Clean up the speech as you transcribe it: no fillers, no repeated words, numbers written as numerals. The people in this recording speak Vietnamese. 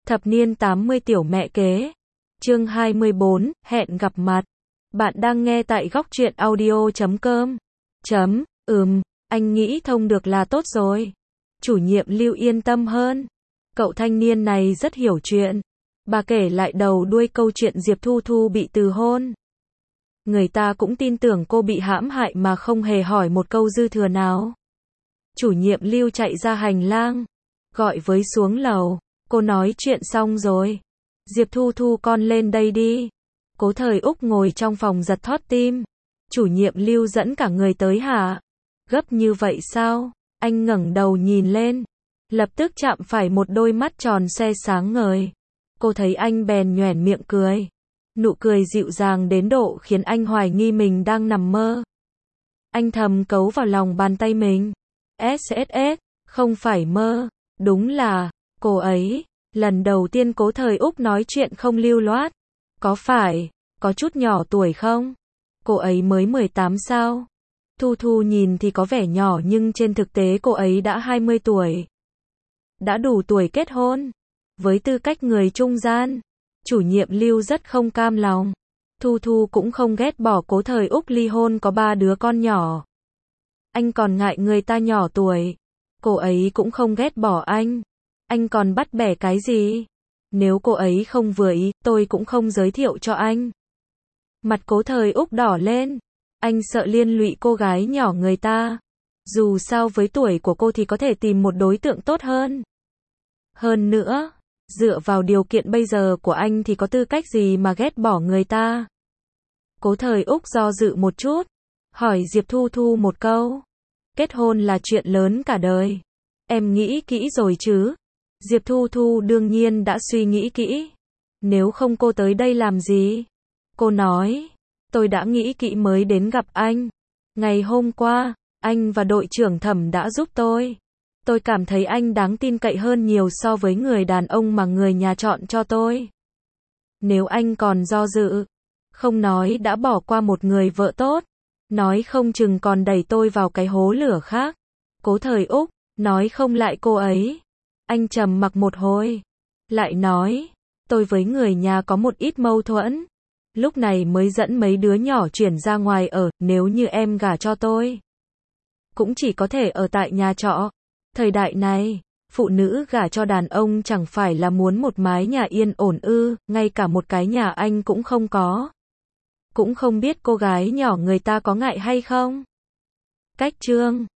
Thập niên 80 tiểu mẹ kế. Chương 24, hẹn gặp mặt. Bạn đang nghe tại góc truyện audio.com. Anh nghĩ thông được là tốt rồi. Chủ nhiệm Lưu yên tâm hơn. Cậu thanh niên này rất hiểu chuyện. Bà kể lại đầu đuôi câu chuyện Diệp Thu Thu bị từ hôn. Người ta cũng tin tưởng cô bị hãm hại mà không hề hỏi một câu dư thừa nào. Chủ nhiệm Lưu chạy ra hành lang, gọi với xuống lầu. Cô nói chuyện xong rồi. Diệp Thu Thu con lên đây đi. Cố Thời Úc ngồi trong phòng giật thót tim. Chủ nhiệm Lưu dẫn cả người tới hả? Gấp như vậy sao? Anh ngẩng đầu nhìn lên. Lập tức chạm phải một đôi mắt tròn xoe sáng ngời. Cô thấy anh bèn nhoẻn miệng cười. Nụ cười dịu dàng đến độ khiến anh hoài nghi mình đang nằm mơ. Anh thầm cấu vào lòng bàn tay mình. SSS, không phải mơ. Đúng là cô ấy. Lần đầu tiên Cố Thời Úc nói chuyện không lưu loát. Có phải có chút nhỏ tuổi không? Cô ấy mới 18 sao? Thu Thu nhìn thì có vẻ nhỏ nhưng trên thực tế cô ấy đã 20 tuổi. Đã đủ tuổi kết hôn. Với tư cách người trung gian, chủ nhiệm Lưu rất không cam lòng. Thu Thu cũng không ghét bỏ Cố Thời Úc ly hôn có 3 đứa con nhỏ. Anh còn ngại người ta nhỏ tuổi. Cô ấy cũng không ghét bỏ anh. Anh còn bắt bẻ cái gì? Nếu cô ấy không vừa ý, tôi cũng không giới thiệu cho anh. Mặt Cố Thời Úc đỏ lên. Anh sợ liên lụy cô gái nhỏ người ta. Dù sao với tuổi của cô thì có thể tìm một đối tượng tốt hơn. Hơn nữa, dựa vào điều kiện bây giờ của anh thì có tư cách gì mà ghét bỏ người ta. Cố Thời Úc do dự một chút, hỏi Diệp Thu Thu một câu. Kết hôn là chuyện lớn cả đời. Em nghĩ kỹ rồi chứ? Diệp Thu Thu đương nhiên đã suy nghĩ kỹ. Nếu không cô tới đây làm gì? Cô nói, tôi đã nghĩ kỹ mới đến gặp anh. Ngày hôm qua, anh và đội trưởng Thẩm đã giúp tôi. Tôi cảm thấy anh đáng tin cậy hơn nhiều so với người đàn ông mà người nhà chọn cho tôi. Nếu anh còn do dự, không nói đã bỏ qua một người vợ tốt, nói không chừng còn đẩy tôi vào cái hố lửa khác. Cố Thời Úc nói không lại cô ấy. Anh trầm mặc một hồi, lại nói, tôi với người nhà có một ít mâu thuẫn. Lúc này mới dẫn mấy đứa nhỏ chuyển ra ngoài ở, nếu như em gả cho tôi, cũng chỉ có thể ở tại nhà trọ. Thời đại này, phụ nữ gả cho đàn ông chẳng phải là muốn một mái nhà yên ổn ư, ngay cả một cái nhà anh cũng không có. Cũng không biết cô gái nhỏ người ta có ngại hay không. Cách chương